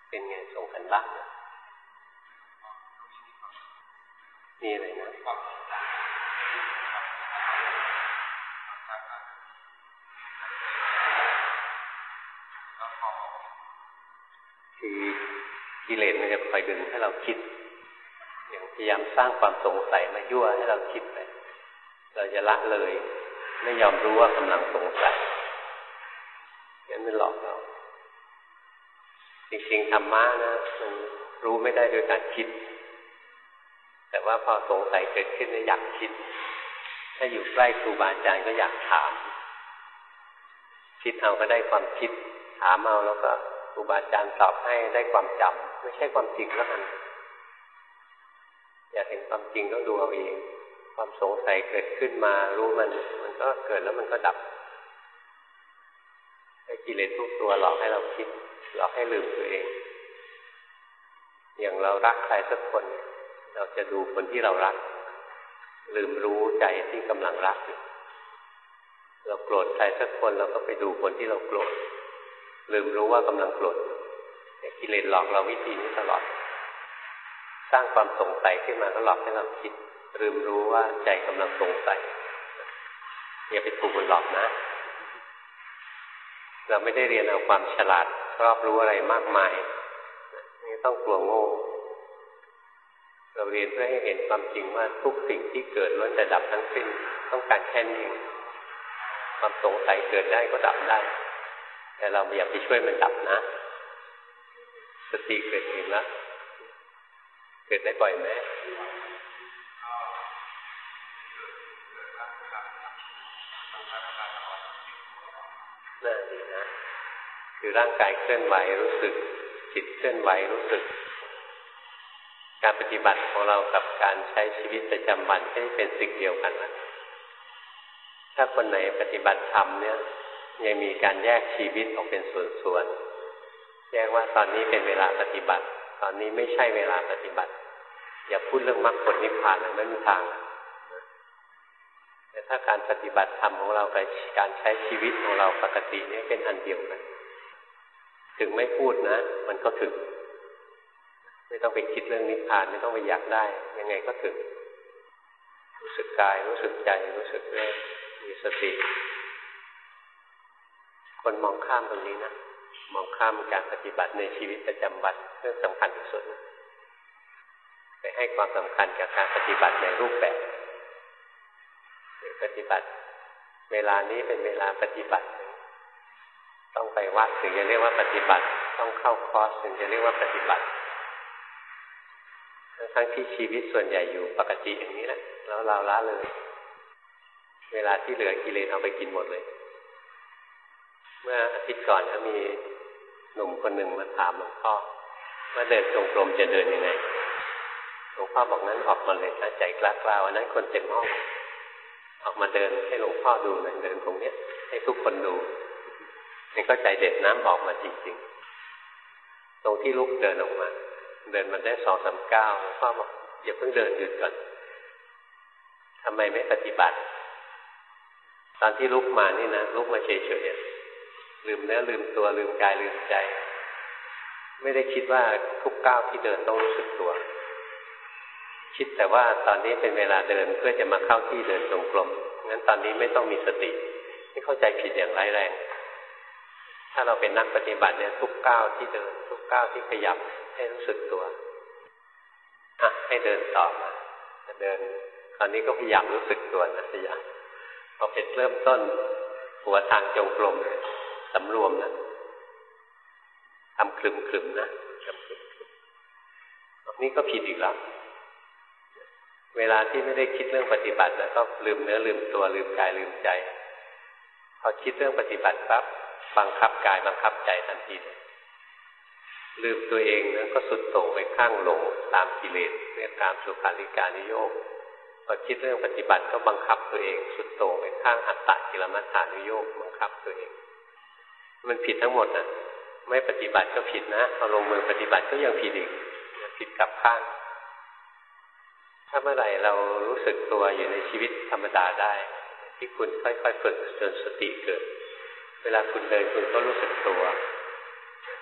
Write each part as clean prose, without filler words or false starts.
เป็นไงส่งกันบ้างมีอะไรนะคือกิเลสมันจะคอยดึงให้เราคิดอย่างพยายามสร้างความสงสัยมายั่วให้เราคิดไปเราจะละเลยไม่ยอมรู้ว่ากำลังสงสัยงั้นมันหลอกเราจริงๆธรรมะนะมันรู้ไม่ได้ด้วยการคิดแต่ว่าพอสงสัยเกิดขึ้นแล้วอยากคิดถ้าอยู่ใกล้ครูบาอาจารย์ก็อยากถามคิดเอาก็ได้ความคิดถามเอาแล้วก็ครูบาอาจารย์ตอบให้ได้ความจำไม่ใช่ความจริงแล้วกันอยากเห็นความจริงก็ดูเอาเองความสงสัยเกิดขึ้นมารู้มันก็เกิดแล้วมันก็ดับไอ้กิเลสทุกตัวหลอกให้เราคิดหลอกให้ลืมตัวเองอย่างเรารักใครสักคนเราจะดูคนที่เรารักลืมรู้ใจที่กำลังรักอยู่เราโกรธใครสักคนเราก็ไปดูคนที่เราโกรธลืมรู้ว่ากำลังโกรธกิเลสหลอกเราวิธีนี้ตลอดสร้างความสงสัยขึ้นมาก็หลอกให้เราคิดลืมรู้ว่าใจกำลังสงสัยอย่าไปถูกมันหลอกนะเราไม่ได้เรียนเอาความฉลาดรอบรู้อะไรมากมายนี่ต้องกลัวโง่เราเรียนเพื่อให้เห็นความจริงว่าทุกสิ่งที่เกิดล้วนแต่ดับทั้งสิ้นต้องการแค่นี้ความสงสัยเกิดได้ก็ดับได้แต่เราอย่าไปช่วยมันดับนะสติเกิดเองแล้วเกิดได้บ่อยไหมน่าดีนะคือร่างกายเคลื่อนไหวรู้สึกจิตเคลื่อนไหวรู้สึกการปฏิบัติของเรากับการใช้ชีวิตประจำวันไม่เป็นสิ่งเดียวกันนะถ้าคนไหนปฏิบัติธรรมเนี่ยยังมีการแยกชีวิตออกเป็นส่วนๆแยกว่าตอนนี้เป็นเวลาปฏิบัติตอนนี้ไม่ใช่เวลาปฏิบัติอย่าพูดเรื่องมรรคผลนิพพานเลยไม่มีทางแต่ถ้าการปฏิบัติธรรมของเรากับการใช้ชีวิตของเราปกตินี่เป็นอันเดียวกันถึงไม่พูดนะมันก็ถึงไม่ต้องไปคิดเรื่องนิพพานไม่ต้องไปอยากได้ยังไงก็ถึงรู้สึกกายรู้สึกใจรู้สึกเรื่องมีสติคนมองข้ามตรงนี้นะมองข้ามการปฏิบัติในชีวิตประจำวันเรื่องสำคัญที่สุดนะไปให้ความสำคัญกับการปฏิบัติในรูปแบบหรือปฏิบัติเวลานี้เป็นเวลาปฏิบัติต้องไปวัดถึงจะเรียกว่าปฏิบัติต้องเข้าคอร์สถึงจะเรียกว่าปฏิบัติทั้งที่ชีวิตส่วนใหญ่อยู่ปกติอย่างนี้แหละแล้วเราละเลยเวลาที่เหลือกิเลสเอาไปกินหมดเลยเมื่ออาทิตย์ก่อนก็มีหนุ่มคนหนึ่งมาถามหลวงพ่อว่าเดินจงกรมจะเดินยังไงหลวงพ่อบอกนั้นออกมาเลยนะใจกล้าๆวันนั้นคนเต็มห้องออกมาเดินให้หลวงพ่อดูเลยเดินตรงนี้ให้ทุกคนดูนี่ก็ใจเด็ดน้ำออกมาจริงๆตรงที่ลุกเดินออกมาเดินมันได้2-3 ก้าวหลวงพ่อบอกอย่าเพิ่งเดินหยุดก่อนทำไมไม่ปฏิบัติตอนที่ลุกมานี่นะลุกมาเฉยๆลืมเนื้อลืมตัวลืมกายลืมใจไม่ได้คิดว่าทุกก้าวที่เดินต้องรู้สึกตัวคิดแต่ว่าตอนนี้เป็นเวลาเดินเพื่อจะมาเข้าที่เดินจงกรมงั้นตอนนี้ไม่ต้องมีสตินี่เข้าใจผิดอย่างร้ายแรงถ้าเราเป็นนักปฏิบัติเนี่ยทุกก้าวที่เดินทุกก้าวที่ขยับให้รู้สึกตัวให้เดินต่อมาเดินตอนนี้ก็พยายามรู้สึกตัวนะพยายามพอเป็นเริ่มต้นหัวทางจงกรมสำรวมนะทำคลึมๆนะทำคลึมๆนี่ก็ผิดอีกแล้วเวลาที่ไม่ได้คิดเรื่องปฏิบัติแล้วก็ลืมเนื้อลืมตัวลืมกายลืมใจพอคิดเรื่องปฏิบัติปั๊บบังคับกายบังคับใจทันทีเลยลืมตัวเองนั้นก็สุดโต่งไปข้างหลงตามกิเลสเรียกตามสุขาริการนิโยคพอคิดเรื่องปฏิบัติก็บังคับตัวเองสุดโต่งไปข้างอัตตกิลมัฏฐานุโยคบังคับตัวเองมันผิดทั้งหมดนะไม่ปฏิบัติก็ผิดนะพอลงมือปฏิบัติก็ยังผิดอีกผิดกลับข้างถ้าเมื่อไหร่เรารู้สึกตัวอยู่ในชีวิตธรรมดาได้ที่คุณค่อยๆฝึกจนสติเกิดเวลาคุณเดินคุณก็รู้สึกตัวเว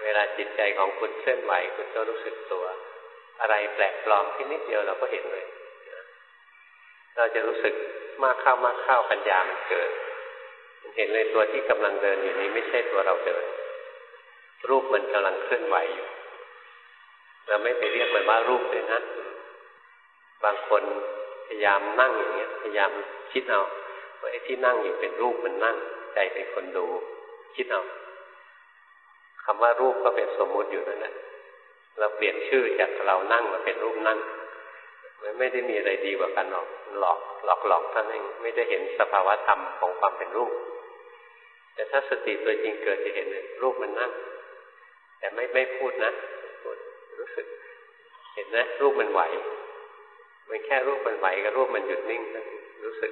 วลาจิตใจของคุณเคลื่อนไหวคุณก็รู้สึกตัวอะไรแปลกปลอมที่นิดเดียวเราก็เห็นเลยเราจะรู้สึกมากเข้าปัญญามันเกิดเห็นเลยตัวที่กำลังเดินอยู่นี้ไม่ใช่ตัวเราเดินรูปมันกำลังเคลื่อนไหวอยู่เราไม่ไปเรียกมันว่ารูปด้วยนะบางคนพยายามนั่งอย่างเงี้ยพยายามคิดเอาว่าไอ้ที่นั่งอยู่เป็นรูปมันนั่งใจเป็นคนดูคิดเอาคำว่ารูปก็เป็นสมมุติอยู่นั่นแหละเราเปลี่ยนชื่อจากเรานั่งมาเป็นรูปนั่งมันไม่ได้มีอะไรดีกว่ากันหรอกหลอกท่านเองไม่ได้เห็นสภาวะธรรมของความเป็นรูปแต่ถ้าสติตัวจริงเกิดจะเห็นเลยรูปมันนั่งแต่ไม่พูดนะพูดรู้สึกเห็นนะรูปมันไหวมันแค่รูปมันไหวกับรูปมันหยุดนิ่งนั่นรู้สึก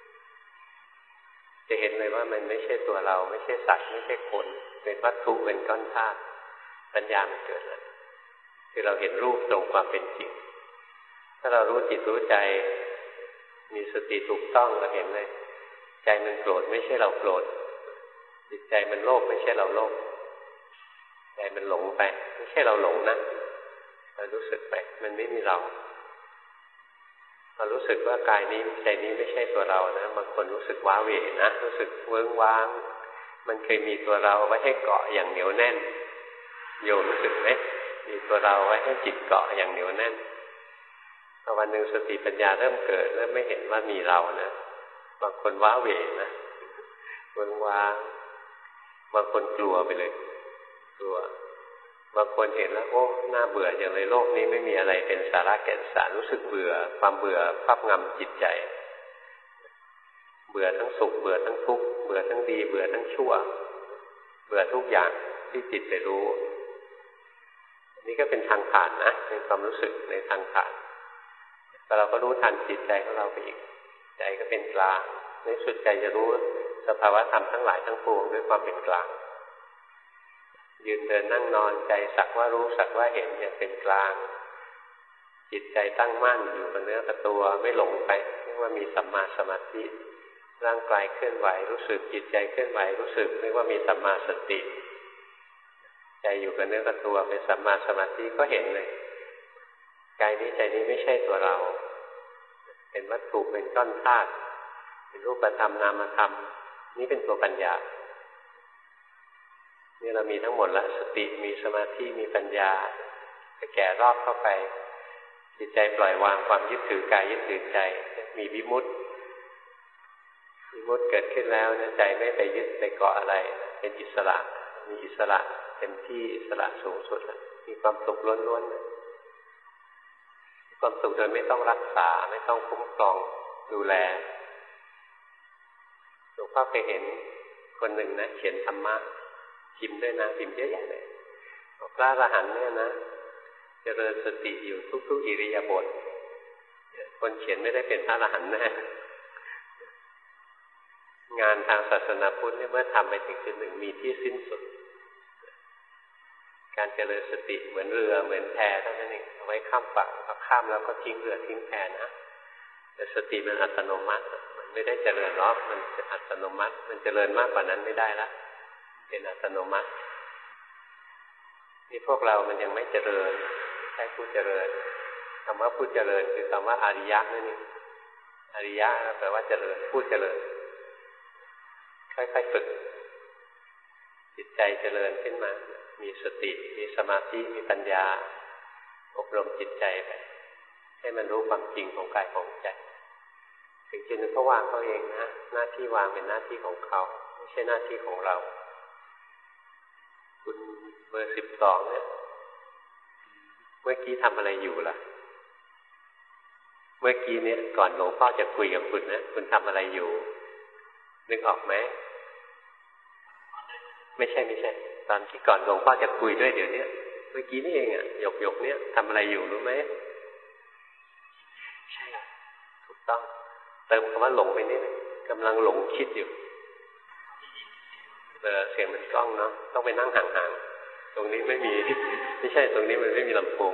จะเห็นเลยว่ามันไม่ใช่ตัวเราไม่ใช่สัตว์ไม่ใช่คนเป็นวัตถุเป็นก้อนธาตุปัญญามันเกิดแล้วคือเราเห็นรูปตรงความเป็นจริงถ้าเรารู้จิตรู้ใจมีสติถูกต้องเราเห็นเลยใจมันโกรธไม่ใช่เราโกรธจิตใจมันโลภไม่ใช่เราโลภใจมันหลงไปไม่ใช่เราหลงนะเรารู้สึกไปมันไม่มีเรารู้สึกว่ากายนี้ใจนี้ไม่ใช่ตัวเรานะบางคนรู้สึกว้าเหวนะรู้สึกเวิ้งว้างมันเคยมีตัวเราไว้ให้เกาะอย่างเหนียวแน่นโยมรู้สึกไหมมีตัวเราไว้ให้จิตเกาะอย่างเหนียวแน่นพอวันหนึ่งสติปัญญาเริ่มเกิดเริ่มไม่เห็นว่ามีเรานะบางคนว้าเหวนะเวิ้งว้างบางคนกลัวไปเลยกลัวบางคนเห็นแล้วโอ้น่าเบื่ออย่างเลยโลกนี้ไม่มีอะไรเป็นสาระแก่นสารรู้สึกเบื่อความเบื่อครอบงำจิตใจเบื่อทั้งสุขเบื่อทั้งทุกข์เบื่อทั้งดีเบื่อทั้งชั่วเบื่อทุกอย่างที่จิตไปรู้นี่ก็เป็นทางผ่านนะเป็นความรู้สึกในทางผ่านแต่เราก็รู้ทันจิตใจของเราไปอีกใจก็เป็นกลางในสุดใจจะรู้สภาวะธรรมทั้งหลายทั้งปวงด้วยความเป็นกลางยืนเดินนั่งนอนใจสักว่ารู้สักว่าเห็นอย่างเป็นกลางจิตใจตั้งมั่นอยู่กับเนื้อกับตัวไม่หลงไปเรียกว่ามีสัมมาสมาธิร่างกายเคลื่อนไหวรู้สึกจิตใจเคลื่อนไหวรู้สึกเรียกว่ามีสัมมาสติใจอยู่กับเนื้อกับตัวเป็นสัมมาสมาธิก็เห็นเลยกายนี้ใจนี้ไม่ใช่ตัวเราเป็นวัตถุเป็นก้อนธาตุเป็นรูปธรรมนามธรรมนี่เป็นตัวปัญญานี่เรามีทั้งหมดละสติมีสมาธิมีปัญญาแก่รอบเข้าไปจิตใจปล่อยวางความยึดถือกายยึดถือใจมีวิมุตติเกิดขึ้นแล้วเนี่ยใจไม่ไปยึดไปเกาะอะไรเป็นอิสระมีอิสระเต็มที่อิสระสูงสุดแล้วมีความสุขล้วนๆความสุขโดยไม่ต้องรักษาไม่ต้องคุ้มครองดูแลหลวงพ่อเคยเห็นคนหนึ่งนะเขียนธรรมะพิมพ์ด้วยนะพิมพ์เยอะแยะเลยพระอรหันต์เนี่ยนะเจริญสติอยู่ทุกๆอิริยาบถคนเขียนไม่ได้เป็นพระอรหันต์แน่งานทางศาสนาพุทธเนี่ยเมื่อทำไปถึงจุดหนึ่งมีที่สิ้นสุดการเจริญสติเหมือนเรือเหมือนแพเท่านั้นเองเอาไว้ข้ามฝั่งพอข้ามแล้วก็ทิ้งเรือทิ้งแพนะแต่สติมันอัตโนมัติมันไม่ได้เจริญหรอกมันเป็นอัตโนมัติมันเจริญมากกว่านั้นไม่ได้ละเป็นอัตโนมัตินี่พวกเรามันยังไม่เจริญใช่ผู้เจริญคำว่าผู้เจริญคือคำว่าอริยะนั่นเองอริยะแปลว่าเจริญผู้เจริญค่อยๆฝึกจิตใจเจริญขึ้นมามีสติมีสมาธิมีปัญญาอบรมจิตใจไปให้มันรู้ความจริงของกายของใจถึงจุดนึงเขาวางเขาเองนะหน้าที่วางเป็นหน้าที่ของเขาไม่ใช่หน้าที่ของเราคุณเบอร์12เนี่ยเมื่อกี้ทำอะไรอยู่ล่ะเมื่อกี้เนี่ยก่อนหลวงพ่อจะคุยกับคุณนะคุณทำอะไรอยู่นึกออกไหมไม่ใช่ตอนที่ก่อนหลวงพ่อจะคุยด้วยเดี๋ยวนี้เมื่อกี้นี่เองอ่ะหยกเนี่ยทำอะไรอยู่รู้ไหมใช่ถูกต้องเติมคำว่าหลงไปนิดนึงกำลังหลงคิดอยู่เสียงมันกล้องเนาะต้องไปนั่งห่างๆตรงนี้ไม่มีไม่ใช่ตรงนี้มันไม่มีลำโพง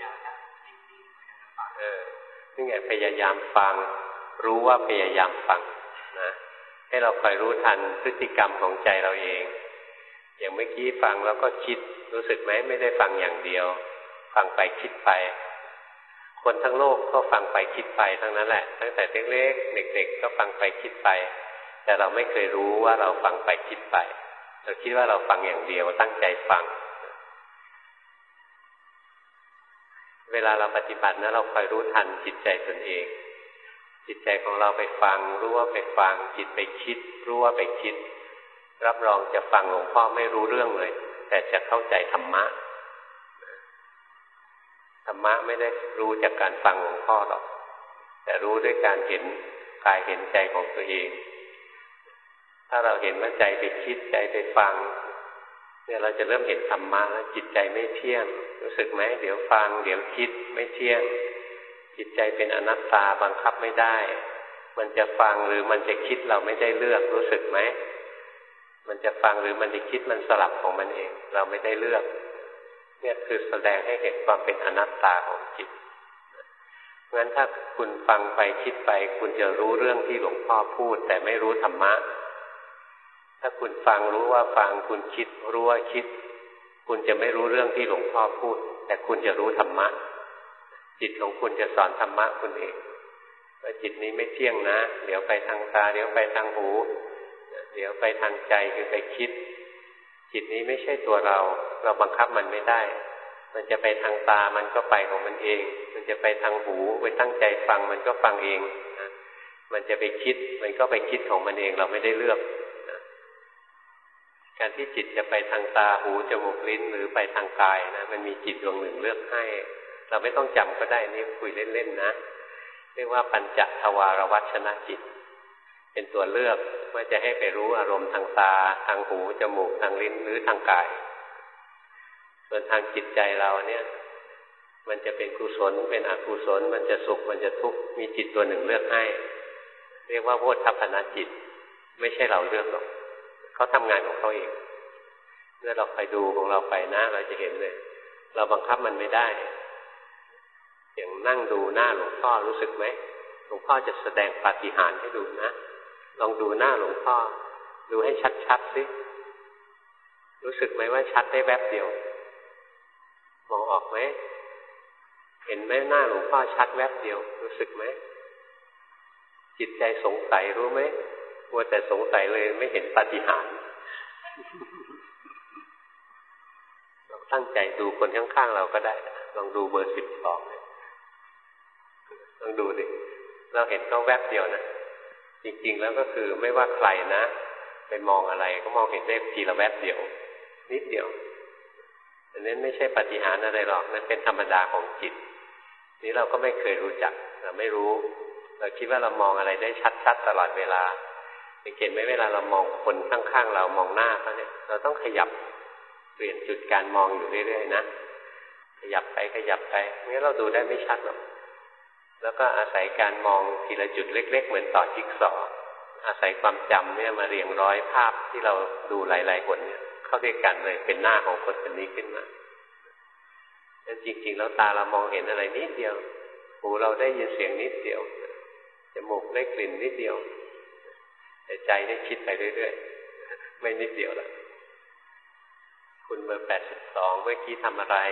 นี่ไงพยายามฟังรู้ว่าพยายามฟังนะให้เราคอยรู้ทันพฤติกรรมของใจเราเองอย่างเมื่อกี้ฟังแล้วก็คิดรู้สึกไหมไม่ได้ฟังอย่างเดียวฟังไปคิดไปคนทั้งโลกก็ฟังไปคิดไปทั้งนั้นแหละตั้งแต่เล็กๆเด็กๆก็ฟังไปคิดไปแต่เราไม่เคยรู้ว่าเราฟังไปคิดไปเราคิดว่าเราฟังอย่างเดียวตั้งใจฟังเวลาเราปฏิบัตินะเราคอยรู้ทันจิตใจตนเองจิตใจของเราไปฟังรู้ว่าไปฟังจิตไปคิดรู้ว่าไปคิดรับรองจะฟังหลวงพ่อไม่รู้เรื่องเลยแต่จะเข้าใจธรรมะธรรมะไม่ได้รู้จากการฟังหลวงพ่อหรอกแต่รู้ด้วยการเห็นกายเห็นใจของตัวเองถ้าเราเห็นว่าใจไปคิดใจไปฟังเนี่ยเราจะเริ่มเห็นธรรมะแล้วจิตใจไม่เที่ยงรู้สึกไหมเดี๋ยวฟังเดี๋ยวคิดไม่เที่ยงจิตใจเป็นอนัตตาบังคับไม่ได้มันจะฟังหรือมันจะคิดเราไม่ได้เลือกรู้สึกไหมมันจะฟังหรือมันจะคิดมันสลับของมันเองเราไม่ได้เลือกเนี่ยคือแสดงให้เห็นความเป็นอนัตตาของจิตงั้นถ้าคุณฟังไปคิดไปคุณจะรู้เรื่องที่หลวงพ่อพูดแต่ไม่รู้ธรรมะถ้าคุณฟังรู้ว่าฟังคุณคิดรู้ว่าคิดคุณจะไม่รู้เรื่องที่หลวงพ่อพูดแต่คุณจะรู้ธรรมะจิตของคุณจะสอนธรรมะคุณเองว่าจิตนี้ไม่เที่ยงนะเดี๋ยวไปทางตาเดี๋ยวไปทางหูเดี๋ยวไปทางใจคือไปคิดจิตนี้ไม่ใช่ตัวเราบังคับมันไม่ได้มันจะไปทางตามันก็ไปของมันเองมันจะไปทางหูไปตั้งใจฟังมันก็ฟังเองมันจะไปคิดมันก็ไปคิดของมันเองเราไม่ได้เลือกการที่จิตจะไปทางตาหูจมูกลิ้นหรือไปทางกายนะมันมีจิตดวงหนึ่งเลือกให้เราไม่ต้องจำก็ได้นี่คุยเล่นๆนะเรียกว่าปัญจทวารวัชนะจิตเป็นตัวเลือกว่าจะให้ไปรู้อารมณ์ทางตาทางหูจมูกทางลิ้นหรือทางกายส่วนทางจิตใจเราเนี่ยมันจะเป็นกุศลเป็นอกุศลมันจะสุขมันจะทุกข์มีจิตตัวหนึ่งเลือกให้เรียกว่าโพธิปัญญจิตไม่ใช่เราเลือกหรอกเขาทำงานของเขาเองเมื่อเราไปดูของเราไปนะเราจะเห็นเลยเราบังคับมันไม่ได้อย่างนั่งดูหน้าหลวงพ่อรู้สึกไหมหลวงพ่อจะแสดงปาฏิหาริย์ให้ดูนะลองดูหน้าหลวงพ่อดูให้ชัดๆสิรู้สึกไหมว่าชัดได้แวบเดียวมองออกไหมเห็นไหมหน้าหลวงพ่อชัดแวบเดียวรู้สึกไหมจิตใจสงสัยรู้ไหมมัวแต่สงสัยเลยไม่เห็นปาฏิหาริย์เราตั้งใจดูคนข้างๆเราก็ได้ลองดูเบอร์12เลยลองดูดิเราเห็นเขาแวบเดียวนะจริงๆแล้วก็คือไม่ว่าใครนะไปมองอะไรก็มองเห็นได้ทีละแวบเดียวนิดเดียวอันนั้นไม่ใช่ปาฏิหาริย์อะไรหรอกนั่นเป็นธรรมดาของจิตนี้เราก็ไม่เคยรู้จักเราไม่รู้เราคิดว่าเรามองอะไรได้ชัดๆตลอดเวลาสังเกตไหมเวลาเรามองคนข้างๆเรามองหน้าเขาเนี่ยเราต้องขยับเปลี่ยนจุดการมองอยู่เรื่อยๆนะขยับไปขยับไปงั้นเราดูได้ไม่ชัดหรอกแล้วก็อาศัยการมองทีละจุดเล็กๆเหมือนต่อจิ๊กซอว์อาศัยความจำเนี่ยมาเรียงร้อยภาพที่เราดูหลายๆคนเนี่ยเข้าด้วยกันเลยเป็นหน้าของคนคนนี้ขึ้นมาแต่จริงๆแล้วตาเรามองเห็นอะไรนิดเดียวหูเราได้ยินเสียงนิดเดียวจมูกได้กลิ่นนิดเดียวแต่ใจได้คิดไปเรื่อยๆไม่นิดเดียวละคุณเบอร์82เมื่อกี้ทำอะไร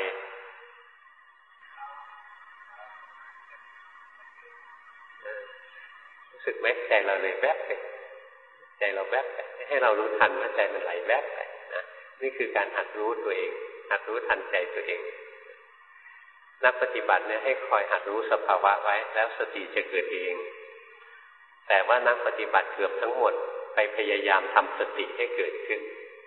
รู้สึกไหมใจเราเลยแวบไปใจเราแวบไปให้เรารู้ทันว่าใจมันไหลแวบไปนะนี่คือการหัดรู้ตัวเองหัดรู้ทันใจตัวเองนักปฏิบัติเนี่ยให้คอยหัดรู้สภาวะไว้แล้วสติจะเกิดเองแต่ว่านักปฏิบัติเกือบทั้งหมดไปพยายามทำสติให้เกิดขึ้น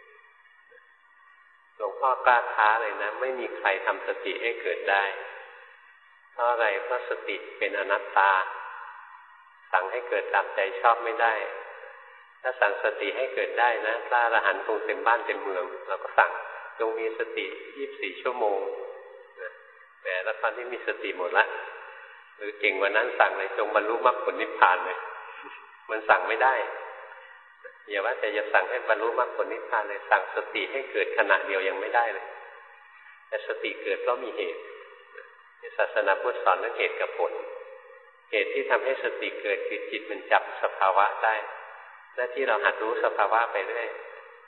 หลวงพ่อกล้าท้าเลยนะไม่มีใครทำสติให้เกิดได้เพราะอะไรเพราะสติเป็นอนัตตาสั่งให้เกิดตามใจชอบไม่ได้ถ้าสั่งสติให้เกิดได้นะพระอรหันต์คงเต็มบ้านเต็มเมืองเราก็สั่งจงมีสติ24ชั่วโมงแต่แล้วตอนที่มีสติหมดละหรือเก่งกว่านั้นสั่งเลยจงบรรลุมรรคผลนิพพานเลยมันสั่งไม่ได้อย่าว่าแต่จะสั่งให้บรรลุมรรคผลนิพพานเลยสั่งสติให้เกิดขณะเดียวยังไม่ได้เลยแต่สติเกิดเพราะมีเหตุศาสนาพุทธสอนเรื่องเหตุกับผลเหตุที่ทำให้สติเกิดคือจิตมันจับสภาวะได้หน้าที่เราหัดรู้สภาวะไปเรื่อย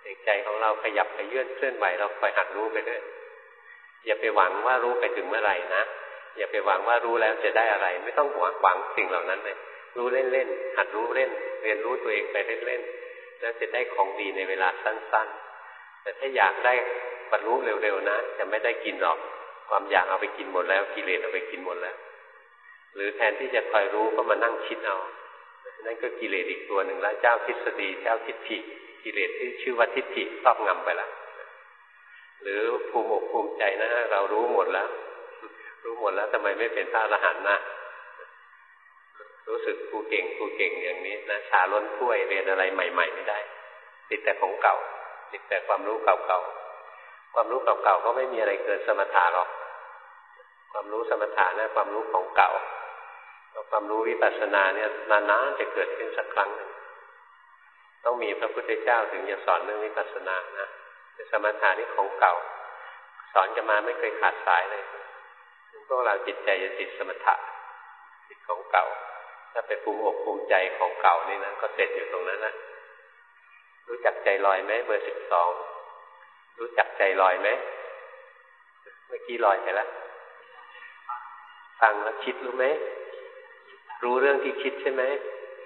ใจของเราขยับขยื่นเคลื่อนไหวเราคอยหัดรู้ไปด้วยอย่าไปหวังว่ารู้ไปถึงเมื่อไหร่นะอย่าไปหวังว่ารู้แล้วจะได้อะไรไม่ต้องหวังสิ่งเหล่านั้นเลยรู้เล่นๆหัดรู้เล่นเรียนรู้ตัวเองไปเล่นๆแล้วจะได้ของดีในเวลาสั้นๆแต่ถ้าอยากได้บรรลุเร็วๆนะจะไม่ได้กินหรอกความอยากเอาไปกินหมดแล้วกิเลสเอาไปกินหมดแล้วหรือแทนที่จะคอยรู้ก็มานั่งคิดเอานั่นก็กิเลสอีกตัวหนึ่งแล้วเจ้าทฤษฎีเจ้าทิฏฐิกิเลสที่ชื่อว่าทิฏฐิครอบงำไปละหรือภูมิอกภูมิใจนะเรารู้หมดแล้วทำไมไม่เป็นพระอรหันต์นะรู้สึกกูเก่งอย่างนี้นะชาล้นถ้วยเรียนอะไรใหม่ๆไม่ได้ติดแต่ของเก่าติดแต่ความรู้เก่าๆความรู้เก่าๆก็ไม่มีอะไรเกินสมถะหรอกความรู้สมถะนะความรู้ของเก่าความรู้วิปัสสนาเนี่ยนานๆจะเกิดขึ้นสักครั้งหนึ่งต้องมีพระพุทธเจ้าถึงจะสอนเรื่องวิปัสสนานะแต่สมถะนี่ของเก่าสอนกันมาไม่เคยขาดสายเลยพวกเราจิตใจจะติดสมถะติดของเก่าถ้าไปภูมิอกภูมิใจของเก่านี่นะก็เสร็จอยู่ตรงนั้นนะรู้จักใจลอยไหมเบอร์ 12รู้จักใจลอยไหมเมื่อกี้ลอยไปแล้วฟังแล้วคิดรู้ไหมรู้เรื่องที่คิดใช่ไหม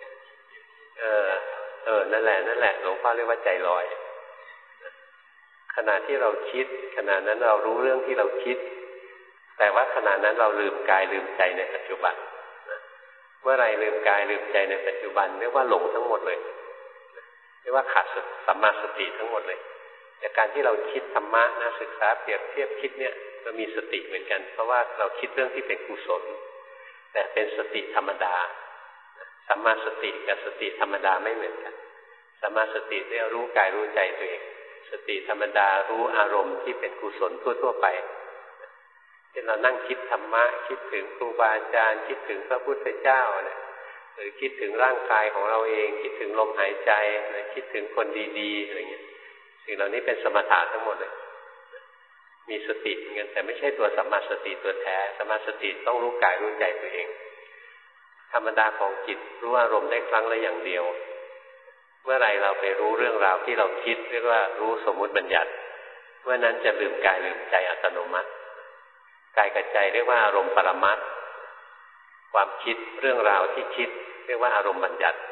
นั่นแหละหลวงพ่อเรียกว่าใจลอยขณะที่เราคิดขณะนั้นเรารู้เรื่องที่เราคิดแต่ว่าขณะนั้นเราลืมกายลืมใจในปัจจุบันเมื่อไรลืมกายลืมใจในปัจจุบันเรียกว่าหลงทั้งหมดเลยเรียกว่าขาดสัมมาสติทั้งหมดเลยจากการที่เราคิดธรรมะนะศึกษาเปรียบเทียบคิดเนี่ยเรามีสติเหมือนกันเพราะว่าเราคิดเรื่องที่เป็นกุศลแต่เป็นสติธรรมดาสัมมาสติกับสติธรรมดาไม่เหมือนกันสัมมาสติเนี่ยรู้กายรู้ใจตัวเองสติธรรมดารู้อารมณ์ที่เป็นกุศลทั่วๆไปที่เรานั่งคิดธรรมะคิดถึงครูบาอาจารย์คิดถึงพระพุทธเจ้าเนี่ยหรือคิดถึงร่างกายของเราเองคิดถึงลมหายใจคิดถึงคนดีๆอะไรเงี้ยสิ่งเหล่านี้เป็นสมถะทั้งหมดเลยมีสติเหมือนกันแต่ไม่ใช่ตัวสัมมาสติตัวแท้สัมมาสติต้องรู้กายรู้ใจตัวเองธรรมดาของจิตรู้อารมณ์ได้ครั้งละอย่างเดียวเมื่อไรเราไปรู้เรื่องราวที่เราคิดเรียกว่ารู้สมมุติบัญญัติเมื่อนั้นจะลืมกายลืมใจอัตโนมัติกายกับใจเรียกว่าอารมณ์ปรมัตถ์ความคิดเรื่องราวที่คิดเรียกว่าอารมณ์บัญญัติ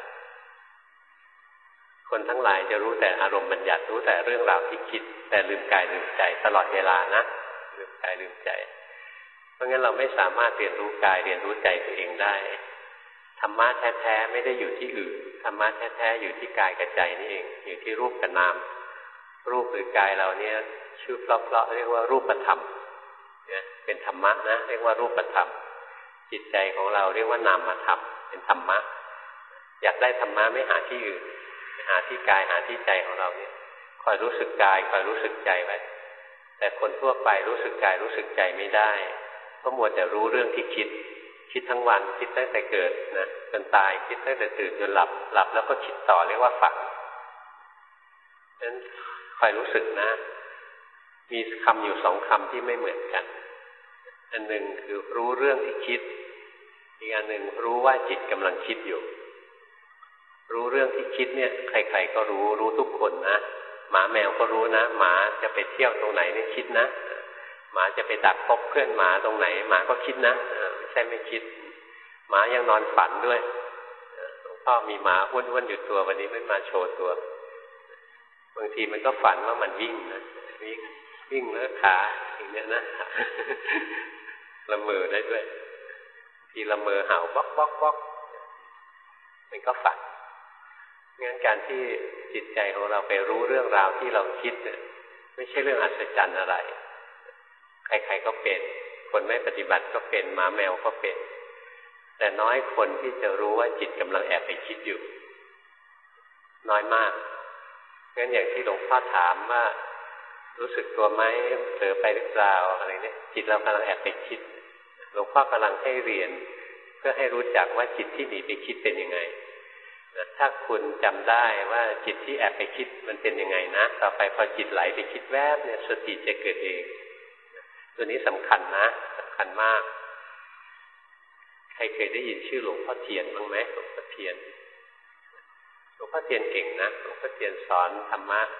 คนทั้งหลายจะรู้แต่อารมณ์บัญญัติรู้แต่เรื่องราวที่คิดแต่ลืมกายลืมใจตลอดเวลานะลืมกายลืมใจเพราะงั้นเราไม่สามารถเรียนรู้กายเรียนรู้ใจตัวเองได้ธรรมะแท้ๆไม่ได้อยู่ที่อื่นธรรมะแท้ๆอยู่ที่กายกับใจนี่เองอยู่ที่รูปกับนามรูปหรือกายเราเนี่ยชื่อเพราะๆเรียกว่ารูปธรรมเนี่ยเป็นธรรมะนะเรียกว่ารูปธรรมจิตใจของเราเรียกว่านามธรรมเป็นธรรมะอยากได้ธรรมะไม่หาที่อื่นหาที่กายหาที่ใจของเราเนี่ยคอยรู้สึกกายคอยรู้สึกใจไว้แต่คนทั่วไปรู้สึกกายรู้สึกใจไม่ได้เพราะมัวแต่รู้เรื่องที่คิดทั้งวันคิดตั้งแต่เกิดนะจนตายคิดตั้งแต่ตื่นจนหลับแล้วก็คิดต่อเรียกว่าฝันนั้นคอยรู้สึกนะมีคำอยู่2คำที่ไม่เหมือนกันอันหนึ่งคือรู้เรื่องที่คิดอีกอันหนึ่งรู้ว่าจิตกำลังคิดอยู่รู้เรื่องที่คิดเนี่ยใครๆก็รู้ทุกคนนะหมาแมวก็รู้นะหมาจะไปเที่ยวตรงไหนนี่คิดนะหมาจะไปดักพบเพื่อนหมาตรงไหนหมาก็คิดนะไม่ใช่ไม่คิดหมายังนอนฝันด้วยหลวงพ่อมีหมาอ้วนๆอยู่ตัววันนี้ไม่มาโชว์ตัวบางทีมันก็ฝันว่ามันวิ่งนะวิ่งแล้วขาอย่างเนี้ยนะละเมอได้ด้วยทีละเมอเห่าบ๊อกมันก็ฝันงั้นการที่จิตใจของเราไปรู้เรื่องราวที่เราคิดเนี่ยไม่ใช่เรื่องอัศจรรย์อะไรใครๆก็เป็นคนไม่ปฏิบัติก็เป็นหมาแมวก็เป็นแต่น้อยคนที่จะรู้ว่าจิตกำลังแอบไปคิดอยู่น้อยมากงั้นอย่างที่หลวงพ่อถามว่ารู้สึกตัวไหมเผลอไปหรือเปล่าอะไรเนี่ยจิตเรากำลังแอบไปคิดหลวงพ่อกำลังให้เรียนเพื่อให้รู้จักว่าจิตที่หนีไปคิดเป็นยังไงถ้าคุณจำได้ว่าจิตที่แอบไปคิดมันเป็นยังไงนะต่อไปพอจิตไหลไปคิดแวบเนี่ยสติจะเกิดเองตัวนี้สำคัญนะสำคัญมากใครเคยได้ยินชื่อหลวงพ่อเทียนบ้างไหมหลวงพ่อเทียนเก่งนะหลวงพ่อเทียนสอนธรรมะ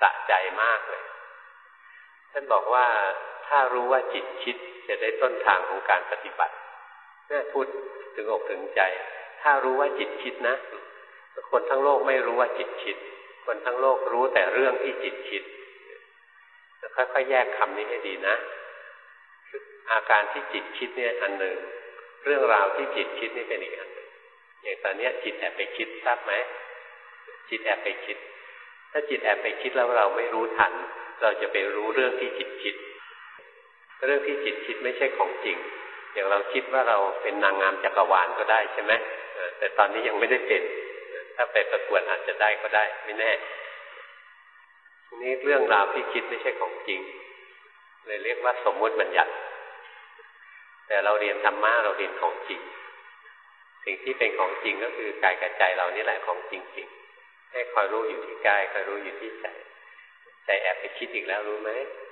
สะใจมากเลยท่านบอกว่าถ้ารู้ว่าจิตคิดจะได้ต้นทางของการปฏิบัติเนี่ยพูดถึงอกถึงใจถ้ารู้ว่าจิตคิดนะคนทั้งโลกไม่รู้ว่าจิตคิดคนทั้งโลกรู้แต่เรื่องที่จิตคิดค่อยๆแยกคำนี้ให้ดีนะอาการที่จิตคิดเนี่ยอันหนึ่งเรื่องราวที่จิตคิดนี่เป็นอีกอันหนึ่งอย่างตอนนี้จิตแอบไปคิดทราบไหมจิตแอบไปคิดถ้าจิตแอบไปคิดแล้วเราไม่รู้ทันเราจะไปรู้เรื่องที่จิตคิดเรื่องที่จิตคิดไม่ใช่ของจริงอย่างเราคิดว่าเราเป็นนางงามจักรวาลก็ได้ใช่ไหมแต่ตอนนี้ยังไม่ได้เป็นถ้าไปประกวดอาจจะได้ก็ได้ไม่แน่นี่เรื่องราวที่คิดไม่ใช่ของจริงเลยเรียกว่าสมมุติบัญญัติแต่เราเรียนธรรมะเราเรียนของจริงสิ่งที่เป็นของจริงก็คือกายกับใจเรานี่แหละของจริงๆให้คอยรู้อยู่ที่กายคอยรู้อยู่ที่ใจใจแอบไปคิดอีกแล้วรู้ไหม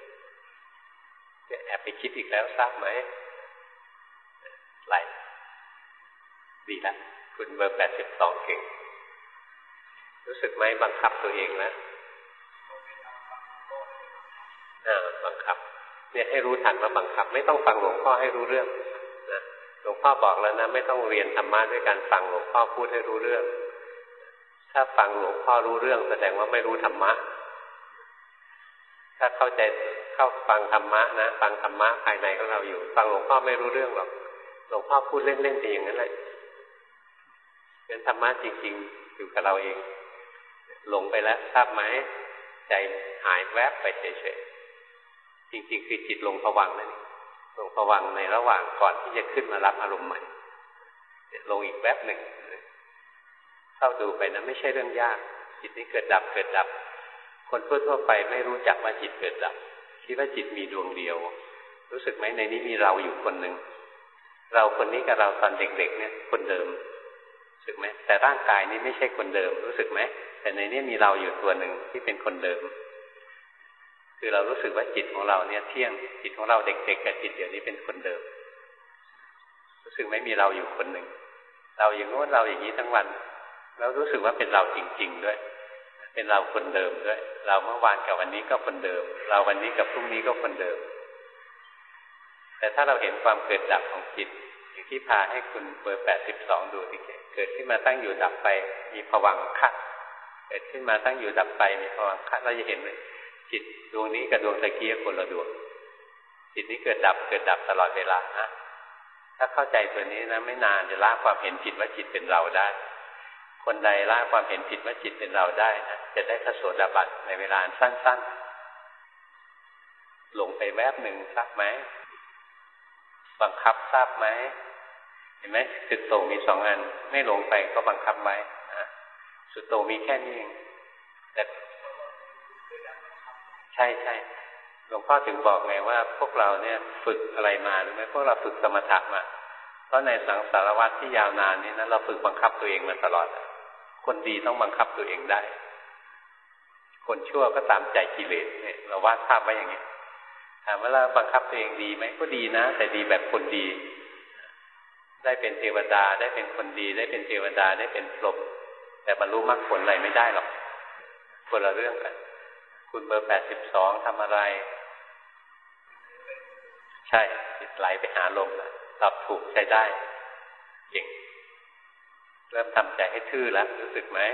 แอบไปคิดอีกแล้วทราบไหมไหลดีละคุณเบอร์82เก่งรู้สึกไหมบังคับตัวเองแล้วบังคับเนี่ยให้รู้ทันว่าบังคับไม่ต้องฟังหลวงพ่อให้รู้เรื่องนะหลวงพ่อบอกแล้วนะไม่ต้องเรียนธรรมะด้วยการฟังหลวงพ่อพูดให้รู้เรื่องถ้าฟังหลวงพ่อรู้เรื่องแสดงว่าไม่รู้ธรรมะถ้าเข้าใจเข้าฟังธรรมะนะฟังธรรมะภายในของเราอยู่ฟังหลวงพ่อไม่รู้เรื่องหรอกหลวงพ่อพูดเล่นๆไปอย่างนั้นแหละเป็นธรรมะจริงๆอยู่กับเราเองหลงไปแล้วทราบไหมใจหายแวบไปเฉยๆจริงๆคือจิตลงภวังค์นั่นเองลงภวังค์ในระหว่างก่อนที่จะขึ้นมารับอารมณ์ใหม่ลงอีกแวบหนึ่งเข้าดูไปนะไม่ใช่เรื่องยากจิตนี้เกิดดับเกิดดับคนทั่วๆไปไม่รู้จักว่าจิตเกิดดับคิดว่าจิตมีดวงเดียวรู้สึกไหมในนี้มีเราอยู่คนหนึ่งเราคนนี้กับเราตอนเด็กๆเนี่ยคนเดิมรู้สึกไหมแต่ร่างกายนี้ไม่ใช่คนเดิมรู้สึกไหมแต่ในนี้มีเราอยู่ตัวหนึ่งที่เป็นคนเดิมคือเรารู้สึกว่าจิตของเราเนี่ยเที่ยงจิตของเราเด็กๆกับจิตเดี๋ยวนี้เป็นคนเดิมรู้สึกไหมมีเราอยู่คนหนึ่งเราอย่างโน้นเราอย่างนี้ทั้งวันแล้วรู้สึกว่าเป็นเราจริงๆด้วยเป็นเราคนเดิมด้วยเราเมื่อวานกับวันนี้ก็คนเดิมเราวันนี้กับพรุ่งนี้ก็คนเดิมแต่ถ้าเราเห็นความเกิดดับของจิตอย่างที่พาให้คุณเบอร์82ดูที่เกิดขึ้นมาตั้งอยู่ดับไปมีภวังค์ เกิดขึ้นมาตั้งอยู่ดับไปมีภวังค์เราจะเห็นเลยจิตดวงนี้กับดวงตะกี้คนละดวงจิตนี้เกิดดับตลอดเวลานะถ้าเข้าใจตัวนี้นะไม่นานจะละความเห็นผิดว่าจิตเป็นเราได้คนใดละความเห็นผิดว่าจิตเป็นเราได้นะจะได้พระโสดาบันในเวลาสั้นๆหลงไปแวบหนึ่งทราบไหมบังคับทราบไหมเห็นไหมสุดโต่งมีสองอันไม่หลงไปก็บังคับไว้นะสุดโต่งมีแค่นี้เองแต่ใช่หลวงพ่อถึงบอกไงว่าพวกเราเนี่ยฝึกอะไรมาหรือไม่พวกเราฝึกสมถะมาเพราะในสังสารวัฏที่ยาวนานนี้นะเราฝึกบังคับตัวเองมาตลอดคนดีต้องบังคับตัวเองได้คนชั่วก็ตามใจกิเลสเนี่ยเราวาดภาพไว้อย่างนี้ถามว่าเราบังคับตัวเองดีไหมก็ดีนะแต่ดีแบบคนดีได้เป็นเทวดาได้เป็นคนดีได้เป็นเทวดาได้เป็นพรหมแต่บรรลุมรรคผลอะไรไม่ได้หรอกคนละเรื่องกันคุณเบอร์82ทำอะไรใช่จิตไหลไปหาลมแล้วตอบถูกใช้ได้เก่งเริ่มทำใจให้ทื่อแล้วรู้สึกไหม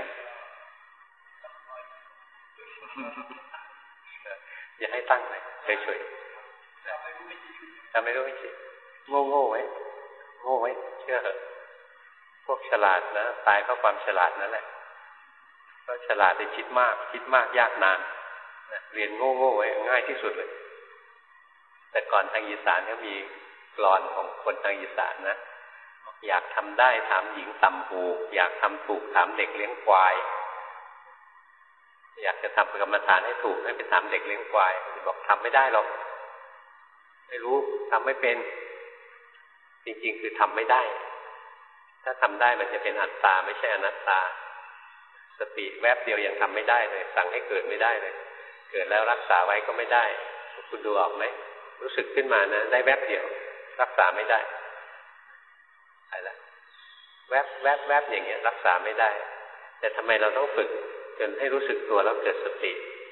อย่าให้ตั้งเลยเฉยๆทำไม่รู้ไม่จริงโง่ไว้เชื่อเถอะพวกฉลาดนะตายเพราะความฉลาดนั่นแหละเพราะฉลาดได้คิดมากยากนานเรียนโง่ไว้ง่ายที่สุดเลยแต่ก่อนทางอีสานก็มีกลอนของคนทางอีสานนะอยากทำได้ถามหญิงตำหูอยากทำถูกถามเด็กเลี้ยงควายอยากจะทำกรรมฐานให้ถูกให้ไปถามเด็กเลี้ยงควายบอกทำไม่ได้หรอกไม่รู้ทำไม่เป็นจริงๆคือทำไม่ได้ถ้าทำได้มันจะเป็นอัตตาไม่ใช่อนัตตาสติแวบเดียวยังทำไม่ได้เลยสั่งให้เกิดไม่ได้เลยเกิดแล้วรักษาไว้ก็ไม่ได้คุณดูออกไหมรู้สึกขึ้นมานะได้แวบเดียวรักษาไม่ได้อะไรแวบอย่างเงี้ยรักษาไม่ได้แต่ทำไมเราต้องฝึกจนให้รู้สึกตัวแล้วเกิดสติ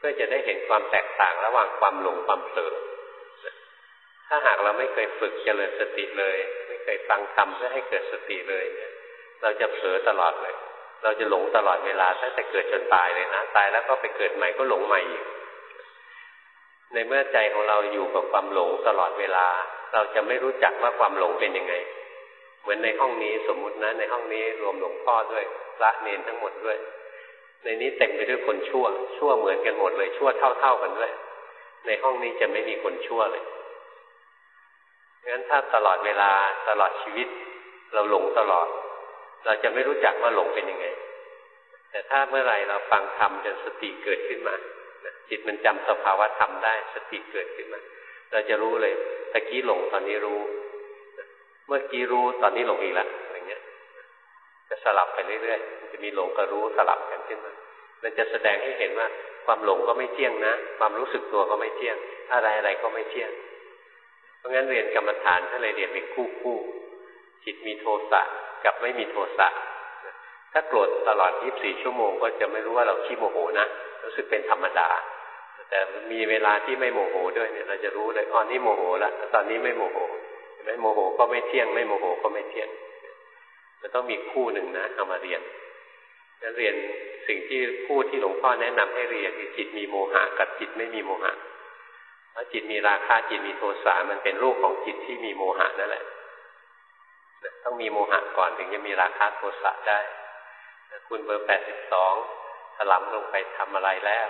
พื่อจะได้เห็นความแตกต่างระหว่างความหลงความเผลอถ้าหากเราไม่เคยฝึกเจริญสติเลยไม่เคยฟังธรรมเพื่อให้เกิดสติเลยเนี่ยเราจะเผลอตลอดเลยเราจะหลงตลอดเวลาตั้งแต่เกิดจนตายเลยนะตายแล้วก็ไปเกิดใหม่ก็หลงใหม่อีกในเมื่อใจของเราอยู่กับความหลงตลอดเวลาเราจะไม่รู้จักว่าความหลงเป็นยังไงเหมือนในห้องนี้สมมุตินะในห้องนี้รวมหลวงพ่อด้วยพระเนรทั้งหมดด้วยในนี้เต็มไปด้วยคนชั่วเหมือนกันหมดเลยชั่วเท่ากันด้วยในห้องนี้จะไม่มีคนชั่วเลยงั้นถ้าตลอดเวลาตลอดชีวิตเราหลงตลอดเราจะไม่รู้จักว่าหลงเป็นยังไงแต่ถ้าเมื่อไหร่เราฟังธรรมจนสติเกิดขึ้นมาจิตมันจำสภาวะธรรมได้สติเกิดขึ้นมาเราจะรู้เลยตะกี้หลงตอนนี้รู้เมื่อกี้รู้ตอนนี้หลงอีกแล้วอย่างเงี้ยจะสลับไปเรื่อยๆมันจะมีหลงกับรู้สลับกันขึ้นมามันจะแสดงให้เห็นว่าความหลงก็ไม่เที่ยงนะความรู้สึกตัวก็ไม่เที่ยงอะไรก็ไม่เที่ยงเพราะงั้นเรียนกรรมฐานก็เลยเรียนเป็นคู่จิตมีโทสะกับไม่มีโทสะถ้าโกรธตลอด24ชั่วโมงก็จะไม่รู้ว่าเราขี้โมโหนะรู้สึกเป็นธรรมดาแต่มีเวลาที่ไม่โมโหด้วยเนี่ยเราจะรู้เลยอ๋อนี่โมโหละตอนนี้ไม่โมโหไม่โมโหก็ไม่เที่ยงไม่โมโหก็ไม่เที่ยงมันต้องมีคู่หนึ่งนะเอามาเรียนงั้นเรียนสิ่งที่คู่ที่หลวงพ่อแนะนำให้เรียนคือจิตมีโมหะกับจิตไม่มีโมหะเพราะจิตมีราคะจิตมีโทสะมันเป็นรูปของจิตที่มีโมหะนั่นแหละต้องมีโมหะก่อนถึงจะมีราคะโทสะได้คุณเบอร์82ถลำลงไปทำอะไรแล้ว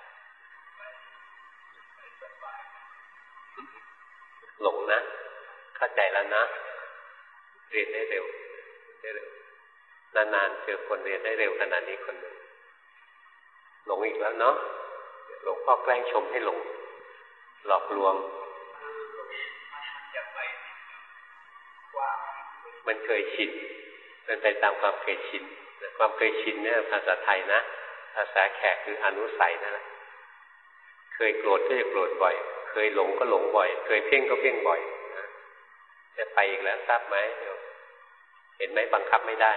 หลงนะเข้าใจแล้วนะเรียนได้เร็วนานๆเจอคนเรียนได้เร็วขนาดนี้คนหนึ่งหลงอีกแล้วเนาะหลวงพ่อแกล้งชมให้หลงหลอกลวงมันเคยชินมันไปตามความเคยชินความเคยชินเนี่ยภาษาไทยนะภาษาแขกคืออนุสัยนั่นแหละเคยโกรธก็จะโกรธบ่อยเคยหลงก็หลงบ่อยเคยเพ่งก็เพ่งบ่อยจะไปอีกแล้วทราบไหมเห็นไหมบังคับไม่ได้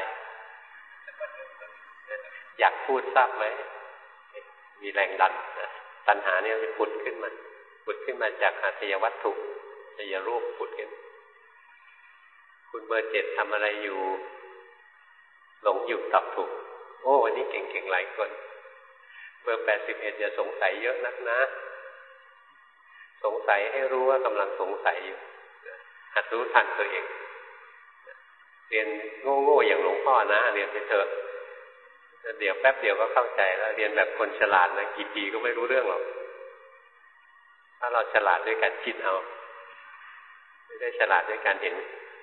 อยากพูดทราบไหมมีแรงดันนะตัณหาเนี่ยจะผุดขึ้นมาจากอาชญาวัตถุอาชญารูปผุดขึ้นคุณเบอร์7ทำอะไรอยู่หลงอยู่ตอบถูกโอ้วันนี้เก่งๆหลายคนเบอร์81อย่าสงสัยเยอะนักนะสงสัยให้รู้ว่ากำลังสงสัยอยู่หัดรู้ทันตัวเองเรียนโง่ๆอย่างหลวงพ่อนะเรียนไปเถอะเดี๋ยวแป๊บเดียวก็เข้าใจแล้วเรียนแบบคนฉลาดนะกี่ปีก็ไม่รู้เรื่องหรอกถ้าเราฉลาดด้วยการคิดเอาไม่ได้ฉลาดด้วยการเห็น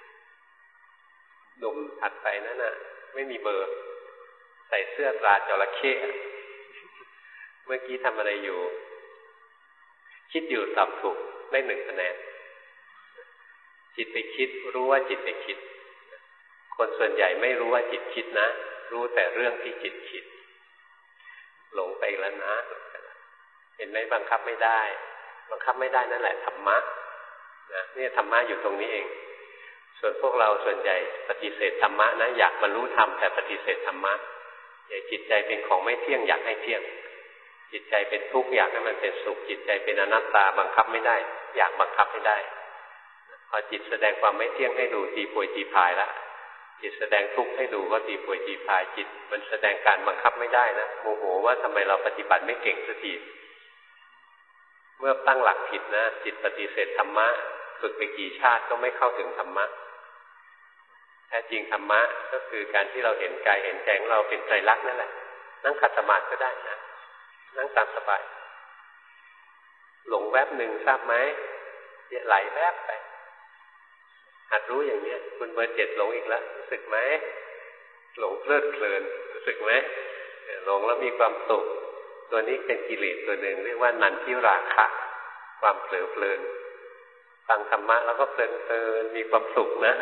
หนุ่มถัดไปนั่นน่ะไม่มีเบอร์ใส่เสื้อตราจระเข้เมื่อกี้ทำอะไรอยู่คิดอยู่ตอบถูกได้1คะแนนจิตไปคิดรู้ว่าจิตไปคิดคนส่วนใหญ่ไม่รู้ว่าจิตคิดนะรู้แต่เรื่องที่จิตคิดหลงไปแล้วนะเห็นไหมบังคับไม่ได้นั่นแหละธรรมะนะนี่ธรรมะอยู่ตรงนี้เองส่วนพวกเราส่วนใหญ่ปฏิเสธธรรมะนะอยากบรรลุธรรมแต่ปฏิเสธธรรมะอยากจิตใจเป็นของไม่เที่ยงอยากให้เที่ยงจิตใจเป็นทุกข์อยากให้มันเป็นสุขจิตใจเป็นอนัตตาบังคับไม่ได้อยากบังคับไม่ได้พอจิตแสดงความไม่เที่ยงให้ดูตีป่วยตีพายแล้วจิตแสดงทุกข์ให้ดูก็ตีป่วยตีพายจิตมันแสดงการบังคับไม่ได้นะโมโหว่าทำไมเราปฏิบัติไม่เก่งสักทีเมื่อตั้งหลักผิดนะจิตปฏิเสธธรรมะฝึกไปกี่ชาติก็ไม่เข้าถึงธรรมะแท้จริงธรรมะก็คือการที่เราเห็นกายเห็นใจของเราเป็นไตรลักษณ์นั่นแหละนั่งขัดสมาธิก็ได้นะนั่งตามสบายหลงแวบหนึ่งทราบไหมไหลแวบไปหัดรู้อย่างนี้คุณเบอร์7หลงอีกแล้วรู้สึกไหมหลงเพลิดเพลินรู้สึกไหมหลงแล้วมีความสุขตัวนี้เป็นกิเลสตัวหนึ่งเรียกว่านันทิราคะความเผลอเพลินฟังธรรมะแล้วก็เพลินเพลินมีความสุขนะ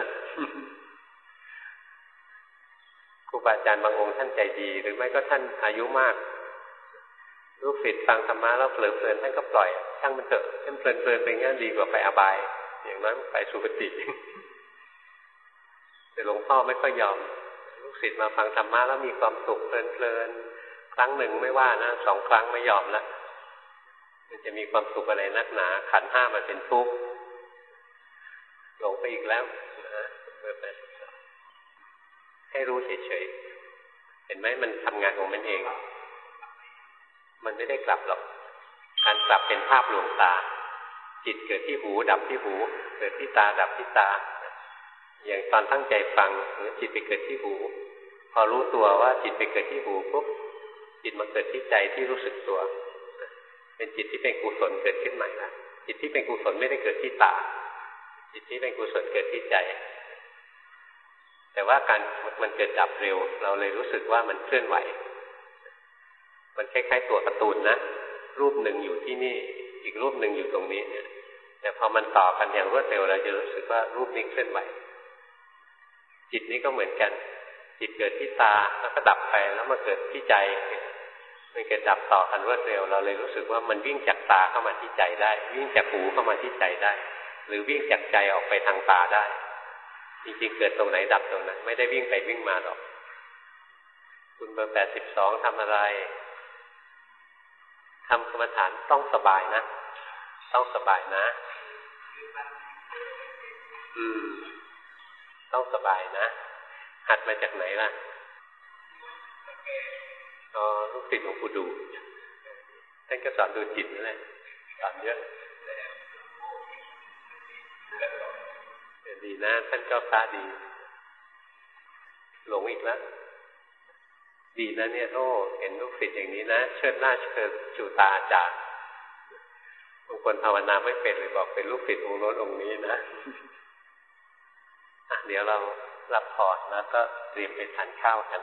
ครูบาอาจารย์บางองค์ท่านใจดีหรือไม่ก็ท่านอายุมากลูกศิษย์ฟังธรรมะแล้วเผลอเพลินท่านก็ปล่อยช่างมันเถอะท่านเพลินเพลินเป็นงั้นดีกว่าไปอบายอย่างนั้นไปสุคติแต่หลวงพ่อไม่ค่อยยอมลูกศิษย์มาฟังธรรมะแล้วมีความสุขเพลินเพลินครั้งหนึ่งไม่ว่านะ2 ครั้งไม่ยอมแล้วมันจะมีความสุขอะไรนักหนาขันธ์ห้ามันเป็นทุกข์หลงไปอีกแล้วนะเบอร์82ให้รู้เฉยๆเห็นไหมมันทำงานของมันเองมันไม่ได้กลับหรอกการกลับเป็นภาพลวงตาจิตเกิดที่หูดับที่หูเกิดที่ตาดับที่ตาอย่างตอนตั้งใจฟังจิตไปเกิดที่หูพอรู้ตัวว่าจิตไปเกิดที่หูปุ๊บจิตมาเกิดที่ใจที่รู้สึกตัวเป็นจิตที่เป็นกุศลเกิดขึ้นใหม่ละจิตที่เป็นกุศลไม่ได้เกิดที่ตาจิตที่เป็นกุศลเกิดที่ใจแต่ว่าการมันเกิดดับเร็วเราเลยรู้สึกว่ามันเคลื่อนไหวมันคล้ายๆตัวการ์ตูนนะรูปหนึ่งอยู่ที่นี่อีกรูปหนึ่งอยู่ตรงนี้เนี่ยแต่พอมันต่อกันอย่างรวดเร็วเราจะรู้สึกว่ารูปนี้เคลื่อนไหวจิตนี้ก็เหมือนกันจิตเกิดที่ตาแล้วก็ดับไปแล้วมาเกิดที่ใจมันเกิดดับต่อกันรวดเร็วเราเลยรู้สึกว่ามันวิ่งจากตาเข้ามาที่ใจได้วิ่งจากหูเข้ามาที่ใจได้หรือวิ่งจากใจออกไปทางตาได้จริงๆเกิดตรงไหนดับตรงนั้นไม่ได้วิ่งไปวิ่งมาหรอกคุณเบอร์82ทำอะไรทำกรรมฐานต้องสบายนะต้องสบายนะต้องสบายนะหัดมาจากไหนล่ะอ๋อลูกศิษย์หลวงปู่ดูท่านก็สอนดูจิตนั่นแหละสอนเยอะดีนะท่านก็พระดีหลงอีกแล้วดีนะเนี่ยโอ้เห็นลูกศิษย์อย่างนี้นะเชิดหน้าเชิดชูตาอาจารย์บางคนภาวนาไม่เป็นเลยบอกเป็นลูกศิษย์องค์โน้นองค์นี้นะเดี๋ยวเรารับพรแล้วก็เตรียมไปทานข้าวกัน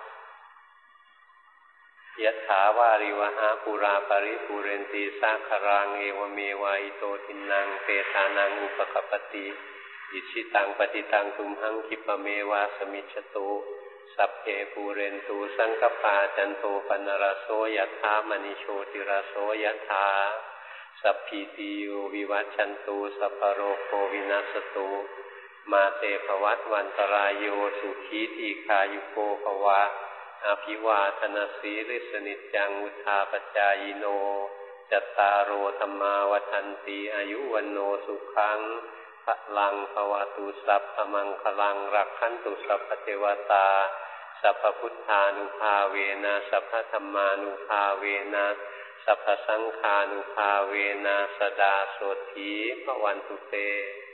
ยะถาวาริวหาปุราปริปุเรนตีสาคารังเอวเมวะอิโตทินังเปตานังอุปกัปปติอิชิตังปฏิตังตุมหังคิปะเมวะสมิจฉตุสัพเพปูเรนตูสังคปาจันโทปนรโสยถามณิโชติรโสยถาสัพพิติโยวิวัชชันตุสัพพโรโควินัสตุมาเตภวัตวันตรายโยสุขีทีคายุโกภวะอภิวาทนาสีริสนิจังวุธาปจายโนจัตตารโอธรรมาวัฏันติอายุวันโนสุขังพลังภวตุสัพพมังคลังรักขันตุสัพพเทวตาสัพพพุทธานุภาเวนะสัพพธัมมานุภาเวนะสัพพสังฆานุภาเวนะสดาโสถีภวันตุเต